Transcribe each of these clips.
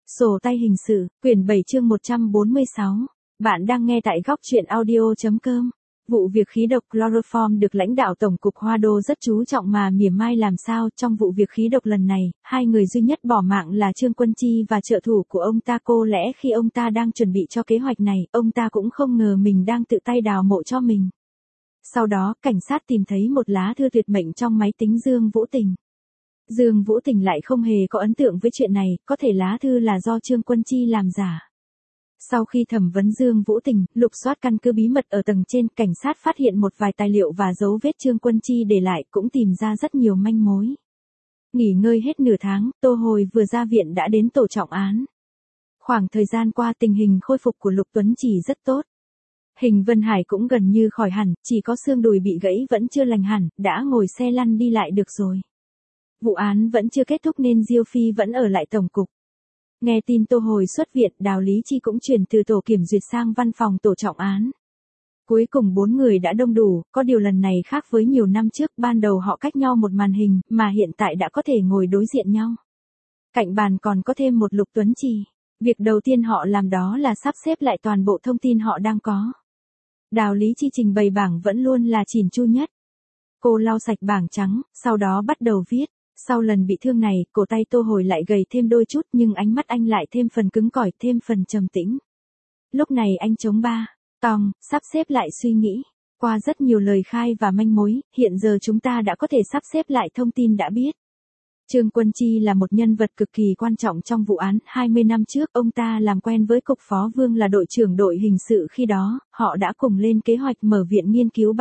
Sổ tay hình sự, quyển 7 chương 146. Bạn đang nghe tại góc truyện audio.com. Vụ việc khí độc chloroform được lãnh đạo Tổng cục Hoa Đô rất chú trọng mà mỉa mai làm sao. Trong vụ việc khí độc lần này, hai người duy nhất bỏ mạng là Trương Quân Chi và trợ thủ của ông ta. Có lẽ khi ông ta đang chuẩn bị cho kế hoạch này, ông ta cũng không ngờ mình đang tự tay đào mộ cho mình. Sau đó, cảnh sát tìm thấy một lá thư tuyệt mệnh trong máy tính Dương Vũ Tình. Dương Vũ Tình lại không hề có ấn tượng với chuyện này, có thể lá thư là do Trương Quân Chi làm giả. Sau khi thẩm vấn Dương Vũ Tình, lục soát căn cứ bí mật ở tầng trên, cảnh sát phát hiện một vài tài liệu và dấu vết Trương Quân Chi để lại, cũng tìm ra rất nhiều manh mối. Nghỉ ngơi hết nửa tháng, Tô Hồi vừa ra viện đã đến tổ trọng án. Khoảng thời gian qua tình hình khôi phục của Lục Tuấn Chỉ rất tốt. Hình Vân Hải cũng gần như khỏi hẳn, chỉ có xương đùi bị gãy vẫn chưa lành hẳn, đã ngồi xe lăn đi lại được rồi. Vụ án vẫn chưa kết thúc nên Diêu Phi vẫn ở lại tổng cục. Nghe tin Tô Hồi xuất viện, Đào Lý Chi cũng chuyển từ tổ kiểm duyệt sang văn phòng tổ trọng án. Cuối cùng 4 người đã đông đủ, có điều lần này khác với nhiều năm trước, ban đầu họ cách nhau một màn hình, mà hiện tại đã có thể ngồi đối diện nhau. Cạnh bàn còn có thêm một Lục Tuấn Chi. Việc đầu tiên họ làm đó là sắp xếp lại toàn bộ thông tin họ đang có. Đào Lý Chi trình bày bảng vẫn luôn là chỉn chu nhất. Cô lau sạch bảng trắng, sau đó bắt đầu viết. Sau lần bị thương này, cổ tay Tô Hồi lại gầy thêm đôi chút, nhưng ánh mắt anh lại thêm phần cứng cỏi, thêm phần trầm tĩnh. Lúc này anh chống ba, tòng, sắp xếp lại suy nghĩ. Qua rất nhiều lời khai và manh mối, hiện giờ chúng ta đã có thể sắp xếp lại thông tin đã biết. Trương Quân Chi là một nhân vật cực kỳ quan trọng trong vụ án. 20 năm trước, ông ta làm quen với Cục Phó Vương là đội trưởng đội hình sự khi đó, họ đã cùng lên kế hoạch mở viện nghiên cứu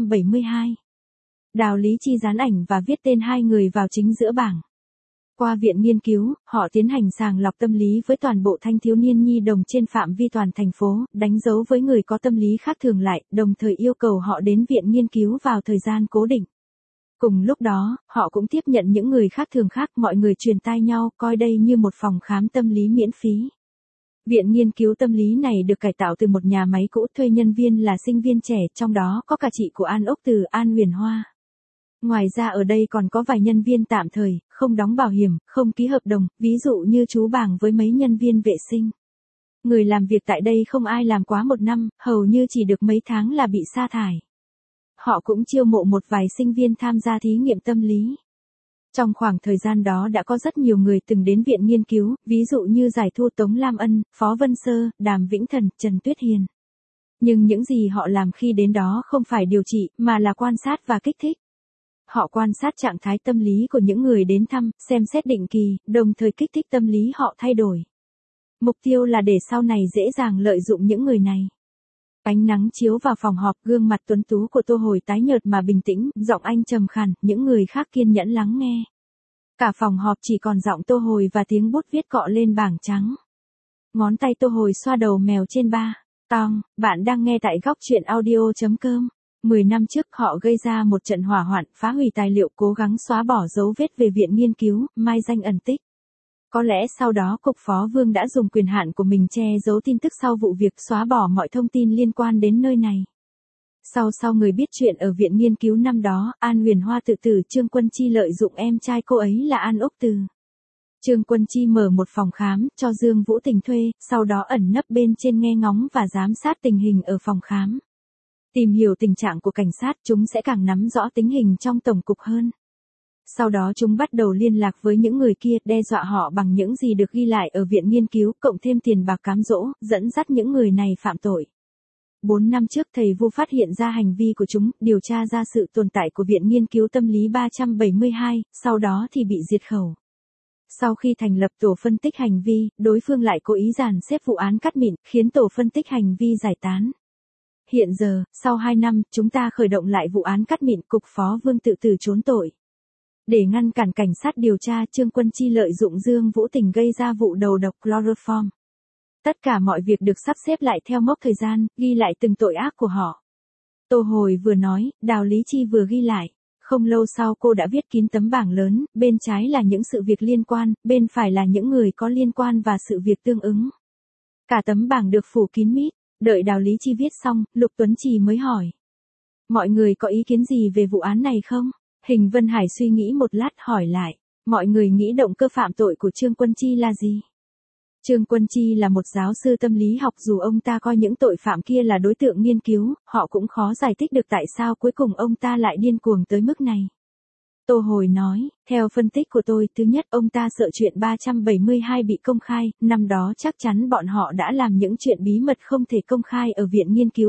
372. Đào Lý Chi dán ảnh và viết tên hai người vào chính giữa bảng. Qua viện nghiên cứu, họ tiến hành sàng lọc tâm lý với toàn bộ thanh thiếu niên nhi đồng trên phạm vi toàn thành phố, đánh dấu với người có tâm lý khác thường lại, đồng thời yêu cầu họ đến viện nghiên cứu vào thời gian cố định. Cùng lúc đó, họ cũng tiếp nhận những người khác thường khác, mọi người truyền tai nhau, coi đây như một phòng khám tâm lý miễn phí. Viện nghiên cứu tâm lý này được cải tạo từ một nhà máy cũ, thuê nhân viên là sinh viên trẻ, trong đó có cả chị của An Ốc Từ, An Huyền Hoa. Ngoài ra ở đây còn có vài nhân viên tạm thời, không đóng bảo hiểm, không ký hợp đồng, ví dụ như chú Bàng với mấy nhân viên vệ sinh. Người làm việc tại đây không ai làm quá 1 năm, hầu như chỉ được mấy tháng là bị sa thải. Họ cũng chiêu mộ một vài sinh viên tham gia thí nghiệm tâm lý. Trong khoảng thời gian đó đã có rất nhiều người từng đến viện nghiên cứu, ví dụ như Giải Thu, Tống Lam Ân, Phó Vân Sơ, Đàm Vĩnh Thần, Trần Tuyết Hiền. Nhưng những gì họ làm khi đến đó không phải điều trị, mà là quan sát và kích thích. Họ quan sát trạng thái tâm lý của những người đến thăm, xem xét định kỳ, đồng thời kích thích tâm lý họ thay đổi. Mục tiêu là để sau này dễ dàng lợi dụng những người này. Ánh nắng chiếu vào phòng họp, gương mặt tuấn tú của Tô Hồi tái nhợt mà bình tĩnh, giọng anh trầm khàn, những người khác kiên nhẫn lắng nghe. Cả phòng họp chỉ còn giọng Tô Hồi và tiếng bút viết cọ lên bảng trắng. Ngón tay Tô Hồi xoa đầu mèo trên ba. Tong, bạn đang nghe tại góc truyện audio.com. 10 năm trước họ gây ra một trận hỏa hoạn, phá hủy tài liệu, cố gắng xóa bỏ dấu vết về viện nghiên cứu, mai danh ẩn tích. Có lẽ sau đó Cục Phó Vương đã dùng quyền hạn của mình che giấu tin tức sau vụ việc, xóa bỏ mọi thông tin liên quan đến nơi này. Sau người biết chuyện ở viện nghiên cứu năm đó, An Huyền Hoa tự tử, Trương Quân Chi lợi dụng em trai cô ấy là An Ốc Từ. Trương Quân Chi mở một phòng khám, cho Dương Vũ Tình thuê, sau đó ẩn nấp bên trên nghe ngóng và giám sát tình hình ở phòng khám. Tìm hiểu tình trạng của cảnh sát, chúng sẽ càng nắm rõ tình hình trong tổng cục hơn. Sau đó chúng bắt đầu liên lạc với những người kia, đe dọa họ bằng những gì được ghi lại ở viện nghiên cứu, cộng thêm tiền bạc cám dỗ, dẫn dắt những người này phạm tội. 4 năm trước thầy Vu phát hiện ra hành vi của chúng, điều tra ra sự tồn tại của viện nghiên cứu tâm lý 372, sau đó thì bị diệt khẩu. Sau khi thành lập tổ phân tích hành vi, đối phương lại cố ý dàn xếp vụ án cắt mịn, khiến tổ phân tích hành vi giải tán. Hiện giờ, sau 2 năm, chúng ta khởi động lại vụ án cắt mịn, Cục Phó Vương tự tử trốn tội. Để ngăn cản cảnh sát điều tra, Trương Quân Chi lợi dụng Dương Vũ Tình gây ra vụ đầu độc chloroform. Tất cả mọi việc được sắp xếp lại theo mốc thời gian, ghi lại từng tội ác của họ. Tô Hồi vừa nói, Đào Lý Chi vừa ghi lại. Không lâu sau cô đã viết kín tấm bảng lớn, bên trái là những sự việc liên quan, bên phải là những người có liên quan và sự việc tương ứng. Cả tấm bảng được phủ kín mít. Đợi Đào Lý Chi viết xong, Lục Tuấn Chi mới hỏi. Mọi người có ý kiến gì về vụ án này không? Hình Vân Hải suy nghĩ một lát hỏi lại. Mọi người nghĩ động cơ phạm tội của Trương Quân Chi là gì? Trương Quân Chi là một giáo sư tâm lý học, dù ông ta coi những tội phạm kia là đối tượng nghiên cứu, họ cũng khó giải thích được tại sao cuối cùng ông ta lại điên cuồng tới mức này. Tô Hồi nói, theo phân tích của tôi, thứ nhất ông ta sợ chuyện 372 bị công khai, năm đó chắc chắn bọn họ đã làm những chuyện bí mật không thể công khai ở Viện Nghiên cứu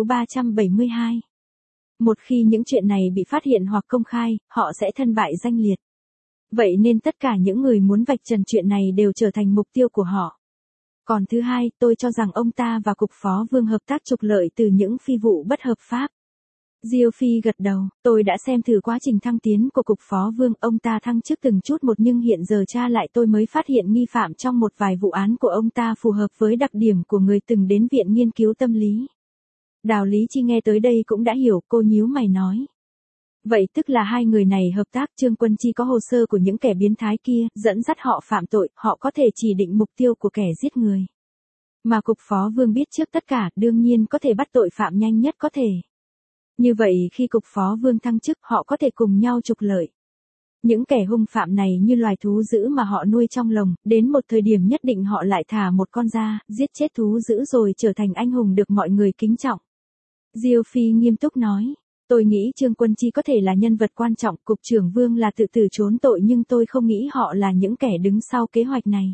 372. Một khi những chuyện này bị phát hiện hoặc công khai, họ sẽ thân bại danh liệt. Vậy nên tất cả những người muốn vạch trần chuyện này đều trở thành mục tiêu của họ. Còn thứ hai, tôi cho rằng ông ta và Cục Phó Vương hợp tác trục lợi từ những phi vụ bất hợp pháp. Diêu Phi gật đầu, tôi đã xem thử quá trình thăng tiến của Cục Phó Vương, ông ta thăng chức từng chút một nhưng hiện giờ tra lại tôi mới phát hiện nghi phạm trong một vài vụ án của ông ta phù hợp với đặc điểm của người từng đến Viện Nghiên cứu Tâm lý. Đào Lý Chi nghe tới đây cũng đã hiểu, cô nhíu mày nói. Vậy tức là hai người này hợp tác, Trương Quân Chi có hồ sơ của những kẻ biến thái kia, dẫn dắt họ phạm tội, họ có thể chỉ định mục tiêu của kẻ giết người. Mà Cục Phó Vương biết trước tất cả, đương nhiên có thể bắt tội phạm nhanh nhất có thể. Như vậy khi Cục Phó Vương thăng chức, họ có thể cùng nhau trục lợi. Những kẻ hung phạm này như loài thú dữ mà họ nuôi trong lồng, đến một thời điểm nhất định họ lại thả một con ra, giết chết thú dữ rồi trở thành anh hùng được mọi người kính trọng. Diêu Phi nghiêm túc nói. Tôi nghĩ Trương Quân Chi có thể là nhân vật quan trọng, Cục trưởng Vương là tự tử trốn tội nhưng tôi không nghĩ họ là những kẻ đứng sau kế hoạch này.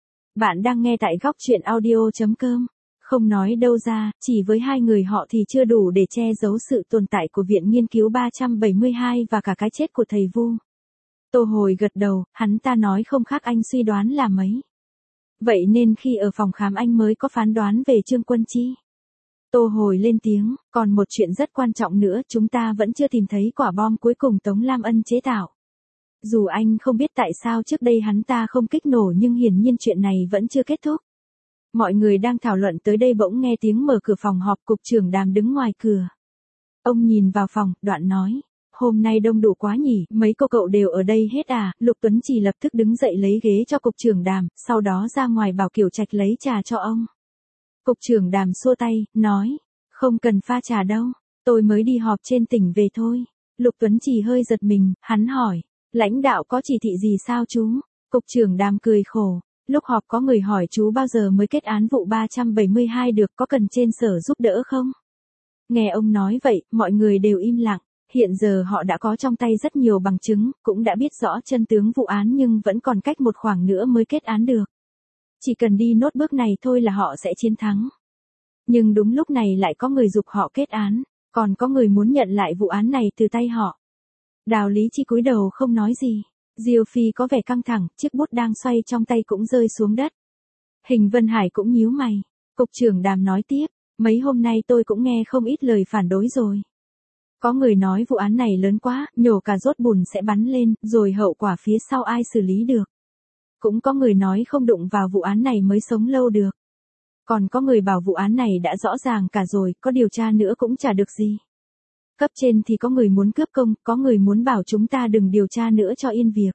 Bạn đang nghe tại góc truyện audio.com. Không nói đâu ra, chỉ với hai người họ thì chưa đủ để che giấu sự tồn tại của Viện Nghiên cứu 372 và cả cái chết của thầy Vu. Tô Hồi gật đầu, hắn ta nói không khác anh suy đoán là mấy. Vậy nên khi ở phòng khám anh mới có phán đoán về Trương Quân Chi. Tô Hồi lên tiếng, còn một chuyện rất quan trọng nữa, chúng ta vẫn chưa tìm thấy quả bom cuối cùng Tống Lam Ân chế tạo. Dù anh không biết tại sao trước đây hắn ta không kích nổ nhưng hiển nhiên chuyện này vẫn chưa kết thúc. Mọi người đang thảo luận tới đây bỗng nghe tiếng mở cửa phòng họp, Cục trưởng Đàm đứng ngoài cửa. Ông nhìn vào phòng, đoạn nói, hôm nay đông đủ quá nhỉ, mấy cô cậu đều ở đây hết à, Lục Tuấn Chỉ lập tức đứng dậy lấy ghế cho Cục trưởng Đàm, sau đó ra ngoài bảo Kiều Trạch lấy trà cho ông. Cục trưởng Đàm xua tay, nói, không cần pha trà đâu, tôi mới đi họp trên tỉnh về thôi. Lục Tuấn Chỉ hơi giật mình, hắn hỏi, lãnh đạo có chỉ thị gì sao chú? Cục trưởng Đàm cười khổ, lúc họp có người hỏi chú bao giờ mới kết án vụ 372 được, có cần trên sở giúp đỡ không? Nghe ông nói vậy, mọi người đều im lặng, hiện giờ họ đã có trong tay rất nhiều bằng chứng, cũng đã biết rõ chân tướng vụ án nhưng vẫn còn cách một khoảng nữa mới kết án được. Chỉ cần đi nốt bước này thôi là họ sẽ chiến thắng. Nhưng đúng lúc này lại có người giục họ kết án, còn có người muốn nhận lại vụ án này từ tay họ. Đào Lý Chi cúi đầu không nói gì. Diêu Phi có vẻ căng thẳng, chiếc bút đang xoay trong tay cũng rơi xuống đất. Hình Vân Hải cũng nhíu mày. Cục trưởng Đàm nói tiếp, mấy hôm nay tôi cũng nghe không ít lời phản đối rồi. Có người nói vụ án này lớn quá, nhổ cà rốt bùn sẽ bắn lên, rồi hậu quả phía sau ai xử lý được. Cũng có người nói không đụng vào vụ án này mới sống lâu được. Còn có người bảo vụ án này đã rõ ràng cả rồi, có điều tra nữa cũng chả được gì. Cấp trên thì có người muốn cướp công, có người muốn bảo chúng ta đừng điều tra nữa cho yên việc.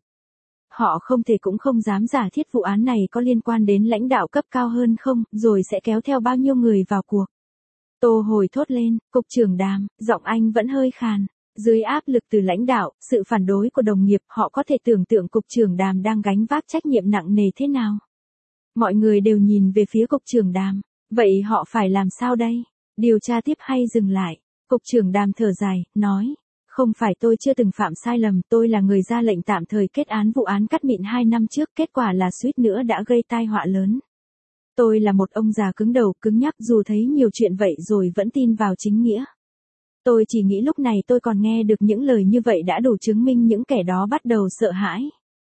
Họ không thể cũng không dám giả thiết vụ án này có liên quan đến lãnh đạo cấp cao hơn không, rồi sẽ kéo theo bao nhiêu người vào cuộc. Tô Hồi thốt lên, Cục trưởng Đàm, giọng anh vẫn hơi khàn. Dưới áp lực từ lãnh đạo, sự phản đối của đồng nghiệp, họ có thể tưởng tượng Cục trưởng Đàm đang gánh vác trách nhiệm nặng nề thế nào. Mọi người đều nhìn về phía Cục trưởng Đàm. Vậy họ phải làm sao đây? Điều tra tiếp hay dừng lại? Cục trưởng Đàm thở dài, nói. Không phải tôi chưa từng phạm sai lầm, tôi là người ra lệnh tạm thời kết án vụ án Cát Mịn 2 năm trước, kết quả là suýt nữa đã gây tai họa lớn. Tôi là một ông già cứng đầu, cứng nhắc, dù thấy nhiều chuyện vậy rồi vẫn tin vào chính nghĩa. Tôi chỉ nghĩ lúc này tôi còn nghe được những lời như vậy đã đủ chứng minh những kẻ đó bắt đầu sợ hãi.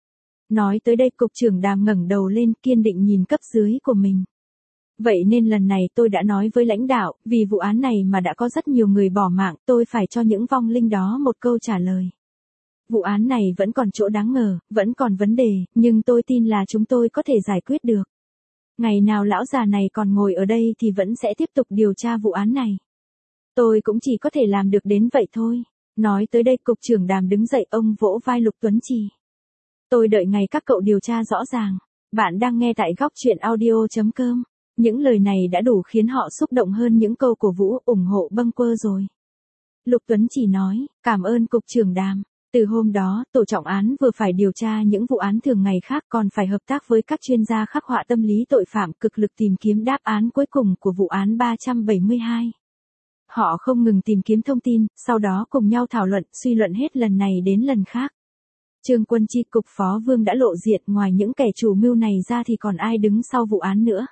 Nói tới đây Cục trưởng Đàm ngẩng đầu lên, kiên định nhìn cấp dưới của mình. Vậy nên lần này tôi đã nói với lãnh đạo, vì vụ án này mà đã có rất nhiều người bỏ mạng, tôi phải cho những vong linh đó một câu trả lời. Vụ án này vẫn còn chỗ đáng ngờ, vẫn còn vấn đề, nhưng tôi tin là chúng tôi có thể giải quyết được. Ngày nào lão già này còn ngồi ở đây thì vẫn sẽ tiếp tục điều tra vụ án này. Tôi cũng chỉ có thể làm được đến vậy thôi. Nói tới đây Cục trưởng Đàm đứng dậy, ông vỗ vai Lục Tuấn Chỉ. Tôi đợi ngày các cậu điều tra rõ ràng. Bạn đang nghe tại góc truyện audio.com. Những lời này đã đủ khiến họ xúc động hơn những câu cổ vũ ủng hộ bâng quơ rồi. Lục Tuấn Chỉ nói, cảm ơn Cục trưởng Đàm. Từ hôm đó, tổ trọng án vừa phải điều tra những vụ án thường ngày khác còn phải hợp tác với các chuyên gia khắc họa tâm lý tội phạm cực lực tìm kiếm đáp án cuối cùng của vụ án 372. Họ không ngừng tìm kiếm thông tin, sau đó cùng nhau thảo luận, suy luận hết lần này đến lần khác. Trương Quân Chi cục phó Vương đã lộ diện, ngoài những kẻ chủ mưu này ra thì còn ai đứng sau vụ án nữa?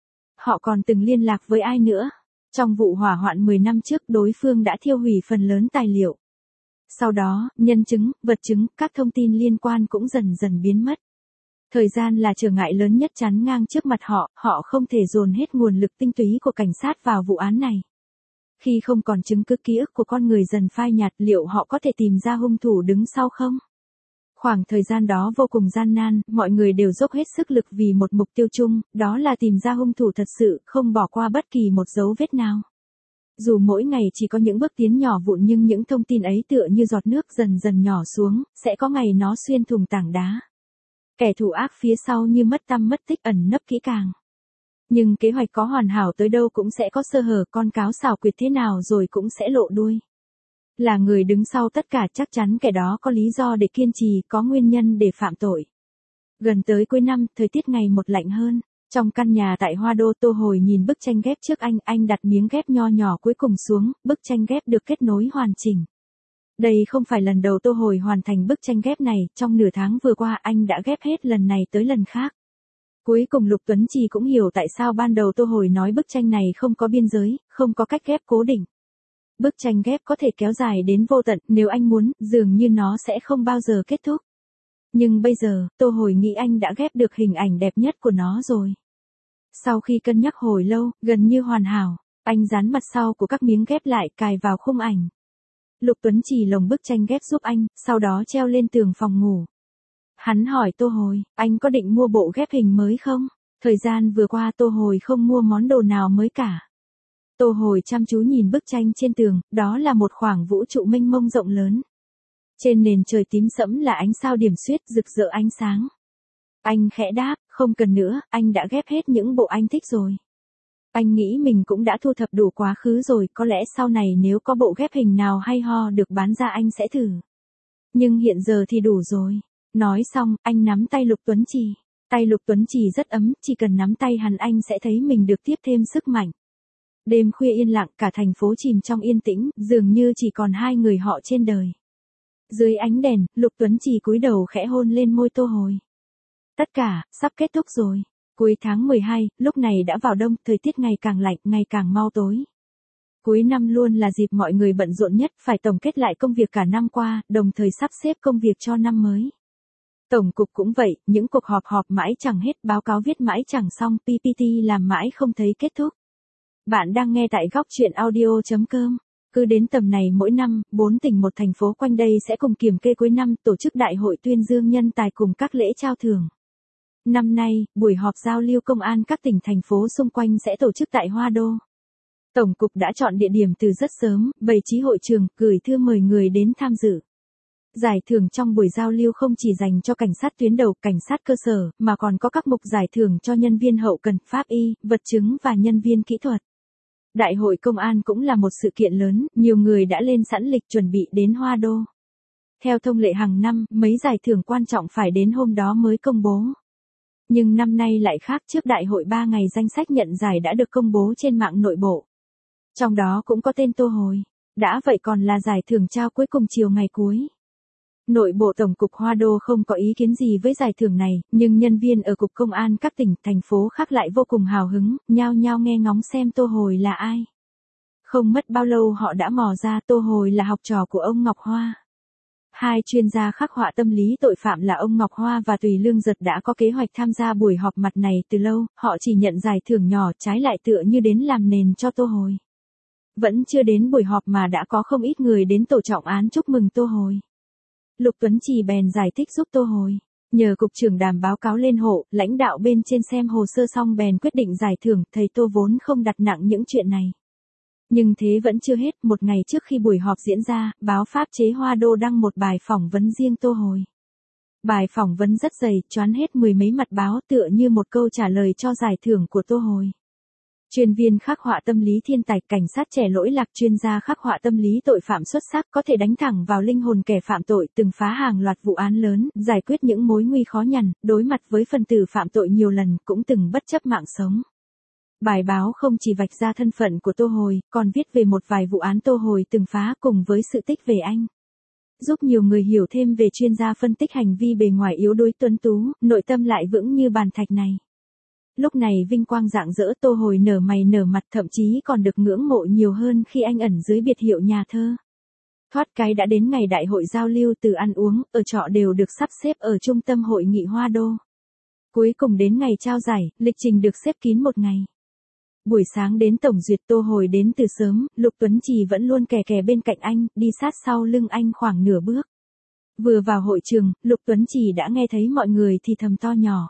Họ còn từng liên lạc với ai nữa? Trong vụ hỏa hoạn 10 năm trước đối phương đã thiêu hủy phần lớn tài liệu. Sau đó, nhân chứng, vật chứng, các thông tin liên quan cũng dần dần biến mất. Thời gian là trở ngại lớn nhất chắn ngang trước mặt họ không thể dồn hết nguồn lực tinh túy của cảnh sát vào vụ án này. Khi không còn chứng cứ, ký ức của con người dần phai nhạt, liệu họ có thể tìm ra hung thủ đứng sau không? Khoảng thời gian đó vô cùng gian nan, mọi người đều dốc hết sức lực vì một mục tiêu chung, đó là tìm ra hung thủ thật sự, không bỏ qua bất kỳ một dấu vết nào. Dù mỗi ngày chỉ có những bước tiến nhỏ vụn nhưng những thông tin ấy tựa như giọt nước dần dần nhỏ xuống, sẽ có ngày nó xuyên thủng tảng đá. Kẻ thủ ác phía sau như mất tăm mất tích, ẩn nấp kỹ càng. Nhưng kế hoạch có hoàn hảo tới đâu cũng sẽ có sơ hở, con cáo xảo quyệt thế nào rồi cũng sẽ lộ đuôi. Là người đứng sau tất cả, chắc chắn kẻ đó có lý do để kiên trì, có nguyên nhân để phạm tội. Gần tới cuối năm, thời tiết ngày một lạnh hơn. Trong căn nhà tại Hoa Đô, Tô Hồi nhìn bức tranh ghép trước anh đặt miếng ghép nho nhỏ cuối cùng xuống, bức tranh ghép được kết nối hoàn chỉnh. Đây không phải lần đầu Tô Hồi hoàn thành bức tranh ghép này, trong nửa tháng vừa qua anh đã ghép hết lần này tới lần khác. Cuối cùng Lục Tuấn Trì cũng hiểu tại sao ban đầu Tô Hồi nói bức tranh này không có biên giới, không có cách ghép cố định. Bức tranh ghép có thể kéo dài đến vô tận, nếu anh muốn, dường như nó sẽ không bao giờ kết thúc. Nhưng bây giờ, Tô Hồi nghĩ anh đã ghép được hình ảnh đẹp nhất của nó rồi. Sau khi cân nhắc hồi lâu, gần như hoàn hảo, anh dán mặt sau của các miếng ghép lại, cài vào khung ảnh. Lục Tuấn Trì lồng bức tranh ghép giúp anh, sau đó treo lên tường phòng ngủ. Hắn hỏi Tô Hồi, anh có định mua bộ ghép hình mới không? Thời gian vừa qua Tô Hồi không mua món đồ nào mới cả. Tô Hồi chăm chú nhìn bức tranh trên tường, đó là một khoảng vũ trụ mênh mông rộng lớn. Trên nền trời tím sẫm là ánh sao điểm xuyết rực rỡ ánh sáng. Anh khẽ đáp, không cần nữa, anh đã ghép hết những bộ anh thích rồi. Anh nghĩ mình cũng đã thu thập đủ quá khứ rồi, có lẽ sau này nếu có bộ ghép hình nào hay ho được bán ra anh sẽ thử. Nhưng hiện giờ thì đủ rồi. Nói xong, anh nắm tay Lục Tuấn Trì. Tay Lục Tuấn Trì rất ấm, chỉ cần nắm tay hắn anh sẽ thấy mình được tiếp thêm sức mạnh. Đêm khuya yên lặng, cả thành phố chìm trong yên tĩnh, dường như chỉ còn hai người họ trên đời. Dưới ánh đèn, Lục Tuấn Trì cúi đầu khẽ hôn lên môi Tô Hồi. Tất cả, sắp kết thúc rồi. Cuối tháng 12, lúc này đã vào đông, thời tiết ngày càng lạnh, ngày càng mau tối. Cuối năm luôn là dịp mọi người bận rộn nhất, phải tổng kết lại công việc cả năm qua, đồng thời sắp xếp công việc cho năm mới. Tổng cục cũng vậy, những cuộc họp mãi chẳng hết, báo cáo viết mãi chẳng xong, PPT làm mãi không thấy kết thúc. Bạn đang nghe tại góc truyện audio.com. Cứ đến tầm này mỗi năm, 4 tỉnh một thành phố quanh đây sẽ cùng kiểm kê cuối năm, tổ chức đại hội tuyên dương nhân tài cùng các lễ trao thưởng. Năm nay, buổi họp giao lưu công an các tỉnh thành phố xung quanh sẽ tổ chức tại Hoa Đô. Tổng cục đã chọn địa điểm từ rất sớm, bày trí hội trường, gửi thư mời người đến tham dự. Giải thưởng trong buổi giao lưu không chỉ dành cho cảnh sát tuyến đầu, cảnh sát cơ sở, mà còn có các mục giải thưởng cho nhân viên hậu cần, pháp y, vật chứng và nhân viên kỹ thuật. Đại hội công an cũng là một sự kiện lớn, nhiều người đã lên sẵn lịch chuẩn bị đến Hoa Đô. Theo thông lệ hàng năm, mấy giải thưởng quan trọng phải đến hôm đó mới công bố. Nhưng năm nay lại khác, trước đại hội 3 ngày danh sách nhận giải đã được công bố trên mạng nội bộ. Trong đó cũng có tên Tô Hồi. Đã vậy còn là giải thưởng trao cuối cùng chiều ngày cuối. Nội bộ Tổng cục Hoa Đô không có ý kiến gì với giải thưởng này, nhưng nhân viên ở Cục Công an các tỉnh, thành phố khác lại vô cùng hào hứng, nhao nhao nghe ngóng xem Tô Hồi là ai. Không mất bao lâu họ đã mò ra Tô Hồi là học trò của ông Ngọc Hoa. Hai chuyên gia khắc họa tâm lý tội phạm là ông Ngọc Hoa và Tùy Lương Giật đã có kế hoạch tham gia buổi họp mặt này từ lâu, họ chỉ nhận giải thưởng nhỏ, trái lại tựa như đến làm nền cho Tô Hồi. Vẫn chưa đến buổi họp mà đã có không ít người đến tổ trọng án chúc mừng Tô Hồi. Lục Tuấn Trì bèn giải thích giúp Tô Hồi. Nhờ cục trưởng Đàm báo cáo lên hộ, lãnh đạo bên trên xem hồ sơ xong bèn quyết định giải thưởng, thầy Tô vốn không đặt nặng những chuyện này. Nhưng thế vẫn chưa hết, một ngày trước khi buổi họp diễn ra, báo pháp chế Hoa Đô đăng một bài phỏng vấn riêng Tô Hồi. Bài phỏng vấn rất dày, choán hết 10 mấy mặt báo, tựa như một câu trả lời cho giải thưởng của Tô Hồi. Chuyên viên khắc họa tâm lý thiên tài, cảnh sát trẻ lỗi lạc, chuyên gia khắc họa tâm lý tội phạm xuất sắc, có thể đánh thẳng vào linh hồn kẻ phạm tội, từng phá hàng loạt vụ án lớn, giải quyết những mối nguy khó nhằn, đối mặt với phần tử phạm tội nhiều lần, cũng từng bất chấp mạng sống. Bài báo không chỉ vạch ra thân phận của Tô Hồi, còn viết về một vài vụ án Tô Hồi từng phá cùng với sự tích về anh. Giúp nhiều người hiểu thêm về chuyên gia phân tích hành vi bề ngoài yếu đuối tuấn tú, nội tâm lại vững như bàn thạch này. Lúc này vinh quang rạng rỡ, Tô Hồi nở mày nở mặt, thậm chí còn được ngưỡng mộ nhiều hơn khi anh ẩn dưới biệt hiệu nhà thơ. Thoát cái đã đến ngày đại hội giao lưu, từ ăn uống, ở trọ đều được sắp xếp ở trung tâm hội nghị Hoa Đô. Cuối cùng đến ngày trao giải, lịch trình được xếp kín một ngày. Buổi sáng đến tổng duyệt, Tô Hồi đến từ sớm, Lục Tuấn Trì vẫn luôn kè kè bên cạnh anh, đi sát sau lưng anh khoảng nửa bước. Vừa vào hội trường, Lục Tuấn Trì đã nghe thấy mọi người thì thầm to nhỏ.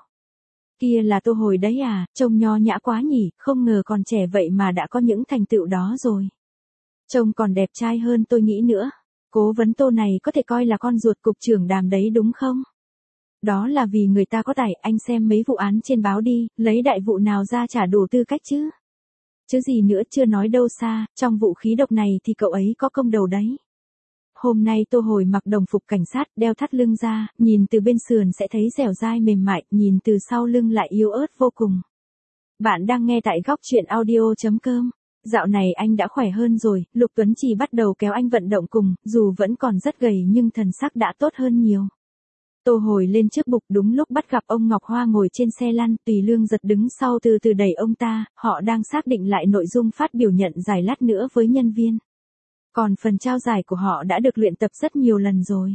Kia là Tô Hồi đấy à, trông nho nhã quá nhỉ, không ngờ còn trẻ vậy mà đã có những thành tựu đó rồi. Trông còn đẹp trai hơn tôi nghĩ nữa. Cố vấn Tô này có thể coi là con ruột cục trưởng Đàm đấy đúng không? Đó là vì người ta có tài, anh xem mấy vụ án trên báo đi, lấy đại vụ nào ra trả đủ tư cách chứ? Chứ gì nữa, chưa nói đâu xa, trong vụ khí độc này thì cậu ấy có công đầu đấy. Hôm nay Tô Hồi mặc đồng phục cảnh sát, đeo thắt lưng ra, nhìn từ bên sườn sẽ thấy dẻo dai mềm mại, nhìn từ sau lưng lại yếu ớt vô cùng. Bạn đang nghe tại góc truyện audio.com. Dạo này anh đã khỏe hơn rồi, Lục Tuấn Trì bắt đầu kéo anh vận động cùng, dù vẫn còn rất gầy nhưng thần sắc đã tốt hơn nhiều. Tô Hồi lên trước bục, đúng lúc bắt gặp ông Ngọc Hoa ngồi trên xe lăn, Tùy Lương Giật đứng sau từ từ đẩy ông ta, họ đang xác định lại nội dung phát biểu nhận giải lát nữa với nhân viên. Còn phần trao giải của họ đã được luyện tập rất nhiều lần rồi.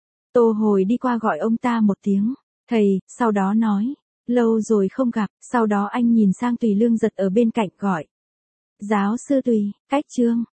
Tô Hồi đi qua gọi ông ta một tiếng, thầy, sau đó nói, lâu rồi không gặp, sau đó anh nhìn sang Tùy Lương Giật ở bên cạnh gọi. Giáo sư Tùy, cách Trương,